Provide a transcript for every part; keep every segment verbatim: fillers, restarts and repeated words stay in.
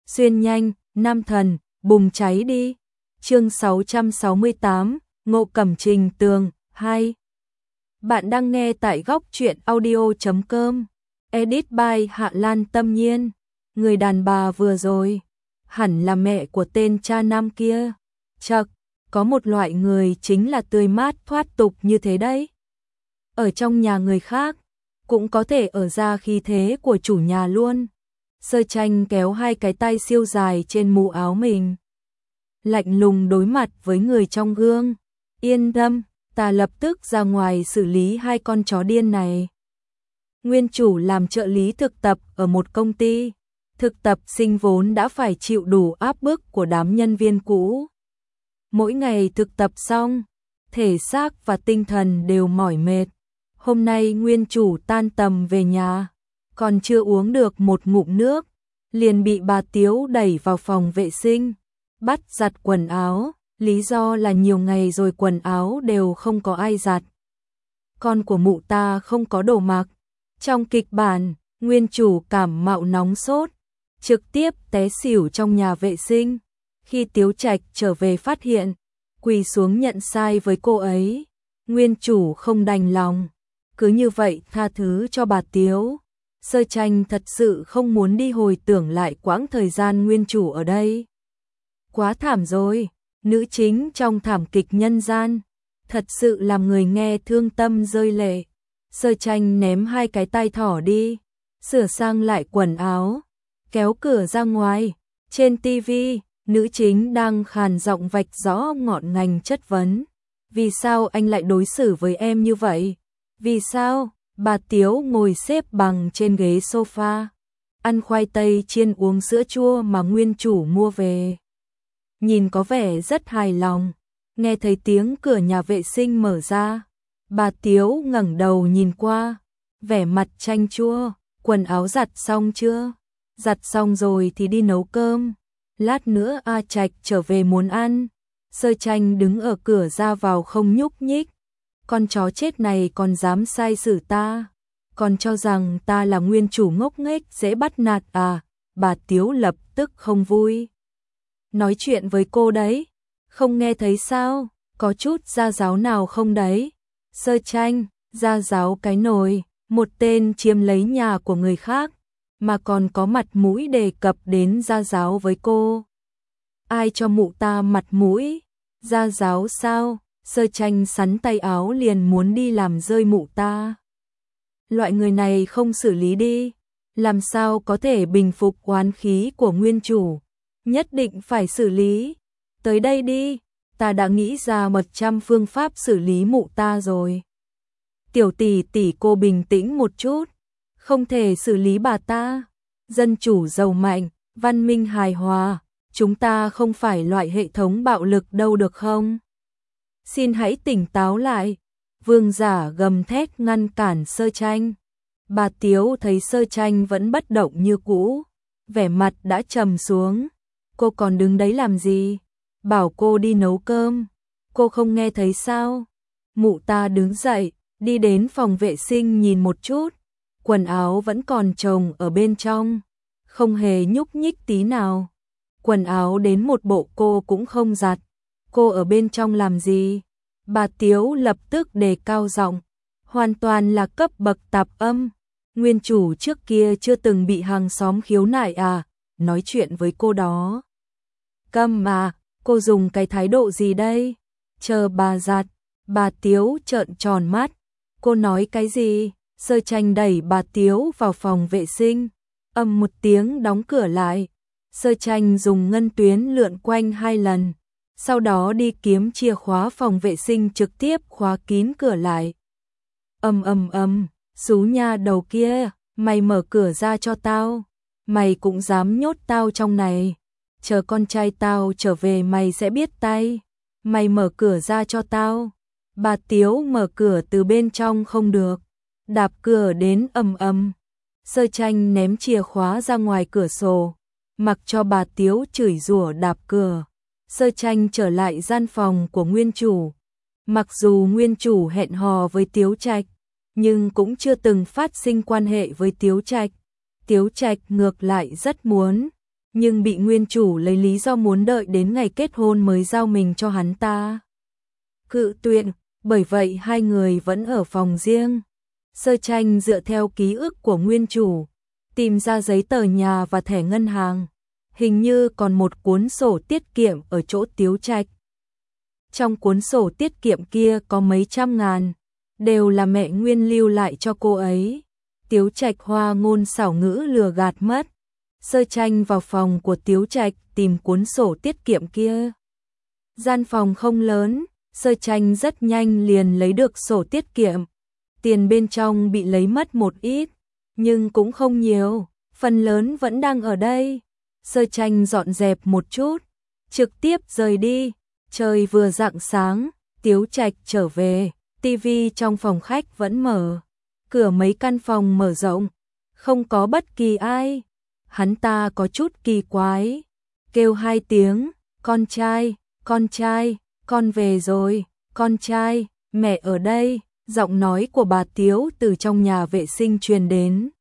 xuyên nhanh, nam thần, bùng cháy đi. Chương sáu trăm sáu mươi tám, Ngộ Cẩm Trình Tường, hai. Bạn đang nghe tại góc truyện audio chấm com. Edit by Hạ Lan Tâm Nhiên. Người đàn bà vừa rồi, hẳn là mẹ của tên cha nam kia. Chậc, có một loại người chính là tươi mát thoát tục như thế đấy. Ở trong nhà người khác, cũng có thể ở ra khí thế của chủ nhà luôn. Sơ Tranh kéo hai cái tay siêu dài trên mũ áo mình, lạnh lùng đối mặt với người trong gương. Yên tâm, ta lập tức ra ngoài xử lý hai con chó điên này. Nguyên chủ làm trợ lý thực tập ở một công ty. Thực tập sinh vốn đã phải chịu đủ áp bức của đám nhân viên cũ. Mỗi ngày thực tập xong, thể xác và tinh thần đều mỏi mệt. Hôm nay nguyên chủ tan tầm về nhà, còn chưa uống được một ngụm nước, liền bị bà Tiếu đẩy vào phòng vệ sinh, bắt giặt quần áo, lý do là nhiều ngày rồi quần áo đều không có ai giặt. Con của mụ ta không có đồ mặc. Trong kịch bản, nguyên chủ cảm mạo nóng sốt, trực tiếp té xỉu trong nhà vệ sinh. Khi Tiếu Trạch trở về phát hiện, quỳ xuống nhận sai với cô ấy, nguyên chủ không đành lòng, cứ như vậy tha thứ cho bà Tiếu. Sơ Tranh thật sự không muốn đi hồi tưởng lại quãng thời gian nguyên chủ ở đây. Quá thảm rồi, nữ chính trong thảm kịch nhân gian, thật sự làm người nghe thương tâm rơi lệ. Sơ Tranh ném hai cái tay thỏ đi, sửa sang lại quần áo, kéo cửa ra ngoài. Trên tivi, nữ chính đang khàn giọng vạch rõ ngọn ngành chất vấn. Vì sao anh lại đối xử với em như vậy? Vì sao? Bà Tiếu ngồi xếp bằng trên ghế sofa, ăn khoai tây chiên uống sữa chua mà nguyên chủ mua về. Nhìn có vẻ rất hài lòng. Nghe thấy tiếng cửa nhà vệ sinh mở ra, bà Tiếu ngẩng đầu nhìn qua, vẻ mặt chanh chua. Quần áo giặt xong chưa? Giặt xong rồi thì đi nấu cơm. Lát nữa A Trạch trở về muốn ăn. Sơ Tranh đứng ở cửa ra vào không nhúc nhích. Con chó chết này còn dám sai xử ta, còn cho rằng ta là nguyên chủ ngốc nghếch dễ bắt nạt à? Bà Tiếu lập tức không vui. Nói chuyện với cô đấy, không nghe thấy sao? Có chút gia giáo nào không đấy? Sơ Tranh, gia giáo cái nồi, một tên chiếm lấy nhà của người khác, mà còn có mặt mũi đề cập đến gia giáo với cô. Ai cho mụ ta mặt mũi? Gia giáo sao? Sơ Tranh sắn tay áo liền muốn đi làm rơi mụ ta. Loại người này không xử lý đi, làm sao có thể bình phục oán khí của nguyên chủ? Nhất định phải xử lý. Tới đây đi, ta đã nghĩ ra một trăm phương pháp xử lý mụ ta rồi. Tiểu tỷ tỷ cô bình tĩnh một chút, không thể xử lý bà ta. Dân chủ giàu mạnh, văn minh hài hòa, chúng ta không phải loại hệ thống bạo lực đâu được không? Xin hãy tỉnh táo lại. Vương Giả gầm thét ngăn cản Sơ Tranh. Bà Tiếu thấy Sơ Tranh vẫn bất động như cũ, vẻ mặt đã trầm xuống. Cô còn đứng đấy làm gì? Bảo cô đi nấu cơm, cô không nghe thấy sao? Mụ ta đứng dậy, đi đến phòng vệ sinh nhìn một chút, quần áo vẫn còn chồng ở bên trong, không hề nhúc nhích tí nào. Quần áo đến một bộ cô cũng không giặt. Cô ở bên trong làm gì? Bà Tiếu lập tức đề cao giọng, hoàn toàn là cấp bậc tạp âm. Nguyên chủ trước kia chưa từng bị hàng xóm khiếu nại à? Nói chuyện với cô đó. Câm mà, cô dùng cái thái độ gì đây? Chờ bà giặt. Bà Tiếu trợn tròn mắt. Cô nói cái gì? Sơ Tranh đẩy bà Tiếu vào phòng vệ sinh, ầm một tiếng đóng cửa lại. Sơ Tranh dùng ngân tuyến lượn quanh hai lần, sau đó đi kiếm chìa khóa phòng vệ sinh trực tiếp khóa kín cửa lại. Ầm ầm ầm, xú nha đầu kia, mày mở cửa ra cho tao. Mày cũng dám nhốt tao trong này. Chờ con trai tao trở về mày sẽ biết tay. Mày mở cửa ra cho tao. Bà Tiếu mở cửa từ bên trong không được, đạp cửa đến ầm ầm. Sơ Tranh ném chìa khóa ra ngoài cửa sổ, mặc cho bà Tiếu chửi rủa đạp cửa. Sơ Tranh trở lại gian phòng của nguyên chủ. Mặc dù nguyên chủ hẹn hò với Tiếu Trạch, nhưng cũng chưa từng phát sinh quan hệ với Tiếu Trạch. Tiếu Trạch ngược lại rất muốn, nhưng bị nguyên chủ lấy lý do muốn đợi đến ngày kết hôn mới giao mình cho hắn ta cự tuyệt, bởi vậy hai người vẫn ở phòng riêng. Sơ Tranh dựa theo ký ức của nguyên chủ, tìm ra giấy tờ nhà và thẻ ngân hàng, hình như còn một cuốn sổ tiết kiệm ở chỗ Tiếu Trạch. Trong cuốn sổ tiết kiệm kia có mấy trăm ngàn, đều là mẹ Nguyên lưu lại cho cô ấy. Tiếu Trạch hoa ngôn xảo ngữ lừa gạt mất. Sơ Tranh vào phòng của Tiếu Trạch tìm cuốn sổ tiết kiệm kia. Gian phòng không lớn, Sơ Tranh rất nhanh liền lấy được sổ tiết kiệm. Tiền bên trong bị lấy mất một ít, nhưng cũng không nhiều, phần lớn vẫn đang ở đây. Sơ Tranh dọn dẹp một chút, trực tiếp rời đi. Trời vừa rạng sáng, Tiếu Trạch trở về, tivi trong phòng khách vẫn mở, cửa mấy căn phòng mở rộng, không có bất kỳ ai. Hắn ta có chút kỳ quái, kêu hai tiếng, con trai, con trai, con về rồi, con trai, mẹ ở đây. Giọng nói của bà Tiếu từ trong nhà vệ sinh truyền đến.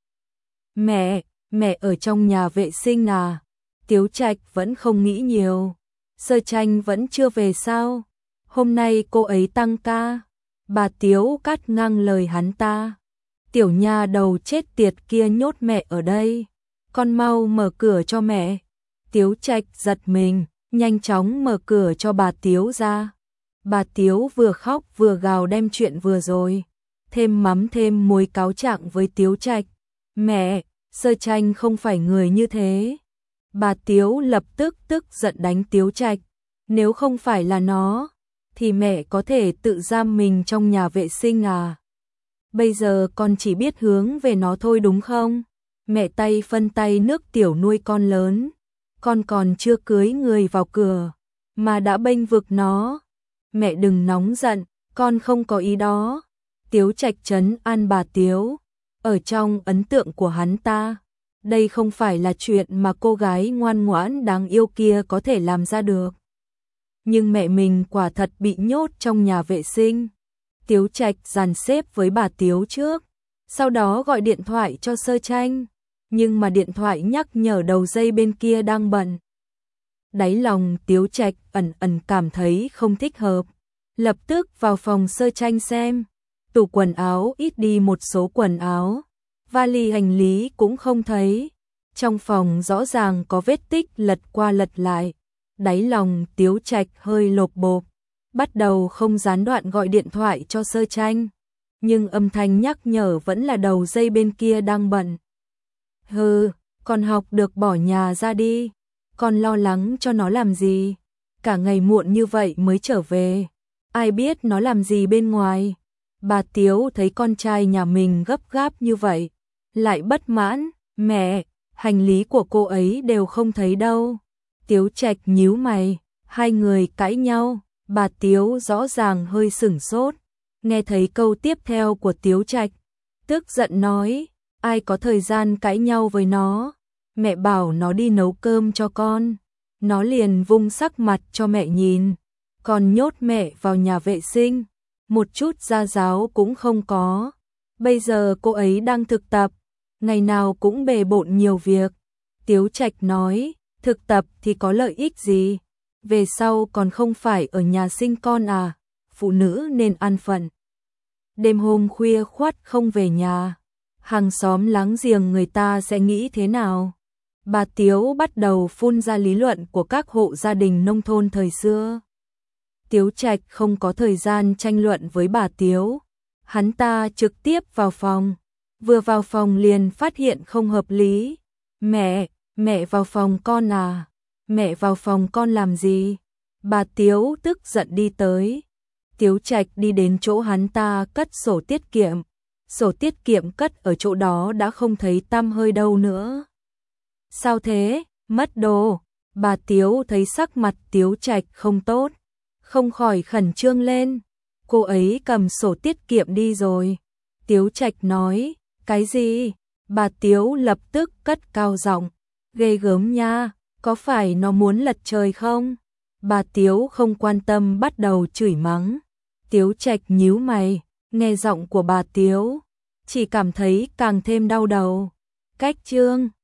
Mẹ, mẹ ở trong nhà vệ sinh à? Tiếu Trạch vẫn không nghĩ nhiều. Sơ Tranh vẫn chưa về sao? Hôm nay cô ấy tăng ca. Bà Tiếu cắt ngang lời hắn ta. Tiểu nha đầu chết tiệt kia nhốt mẹ ở đây. Con mau mở cửa cho mẹ. Tiếu Trạch giật mình, nhanh chóng mở cửa cho bà Tiếu ra. Bà Tiếu vừa khóc vừa gào đem chuyện vừa rồi, thêm mắm thêm muối cáo trạng với Tiếu Trạch. Mẹ, Sơ Tranh không phải người như thế. Bà Tiếu lập tức tức giận đánh Tiếu Trạch. Nếu không phải là nó, thì mẹ có thể tự giam mình trong nhà vệ sinh à? Bây giờ con chỉ biết hướng về nó thôi đúng không? Mẹ tay phân tay nước tiểu nuôi con lớn. Con còn chưa cưới người vào cửa, mà đã bênh vực nó. Mẹ đừng nóng giận, con không có ý đó. Tiếu Trạch trấn an bà Tiếu. Ở trong ấn tượng của hắn ta, đây không phải là chuyện mà cô gái ngoan ngoãn đáng yêu kia có thể làm ra được. Nhưng mẹ mình quả thật bị nhốt trong nhà vệ sinh. Tiếu Trạch dàn xếp với bà Tiếu trước, sau đó gọi điện thoại cho Sơ Tranh, nhưng mà điện thoại nhắc nhở đầu dây bên kia đang bận. Đáy lòng Tiếu Trạch ẩn ẩn cảm thấy không thích hợp, lập tức vào phòng Sơ Tranh xem. Tủ quần áo ít đi một số quần áo, vali hành lý cũng không thấy. Trong phòng rõ ràng có vết tích lật qua lật lại. Đáy lòng Tiếu Trạch hơi lột bột, bắt đầu không gián đoạn gọi điện thoại cho Sơ Tranh, nhưng âm thanh nhắc nhở vẫn là đầu dây bên kia đang bận. Hừ, con học được bỏ nhà ra đi, con lo lắng cho nó làm gì? Cả ngày muộn như vậy mới trở về, ai biết nó làm gì bên ngoài? Bà Tiếu thấy con trai nhà mình gấp gáp như vậy, lại bất mãn. Mẹ, hành lý của cô ấy đều không thấy đâu. Tiếu Trạch nhíu mày, hai người cãi nhau. Bà Tiếu rõ ràng hơi sửng sốt, nghe thấy câu tiếp theo của Tiếu Trạch, tức giận nói, ai có thời gian cãi nhau với nó? Mẹ bảo nó đi nấu cơm cho con, nó liền vung sắc mặt cho mẹ nhìn, còn nhốt mẹ vào nhà vệ sinh, một chút gia giáo cũng không có. Bây giờ cô ấy đang thực tập, ngày nào cũng bề bộn nhiều việc. Tiếu Trạch nói, thực tập thì có lợi ích gì? Về sau còn không phải ở nhà sinh con à? Phụ nữ nên an phận. Đêm hôm khuya khoắt không về nhà, hàng xóm láng giềng người ta sẽ nghĩ thế nào? Bà Tiếu bắt đầu phun ra lý luận của các hộ gia đình nông thôn thời xưa. Tiếu Trạch không có thời gian tranh luận với bà Tiếu, hắn ta trực tiếp vào phòng, vừa vào phòng liền phát hiện không hợp lý. Mẹ, mẹ vào phòng con à? Mẹ vào phòng con làm gì? Bà Tiếu tức giận đi tới. Tiếu Trạch đi đến chỗ hắn ta cất sổ tiết kiệm. Sổ tiết kiệm cất ở chỗ đó đã không thấy tăm hơi đâu nữa. Sao thế? Mất đồ. Bà Tiếu thấy sắc mặt Tiếu Trạch không tốt, không khỏi khẩn trương lên. Cô ấy cầm sổ tiết kiệm đi rồi. Tiếu Trạch nói, cái gì? Bà Tiếu lập tức cất cao giọng, ghê gớm nha, có phải nó muốn lật trời không? Bà Tiếu không quan tâm bắt đầu chửi mắng. Tiếu Trạch nhíu mày, nghe giọng của bà Tiếu, chỉ cảm thấy càng thêm đau đầu. Cách chương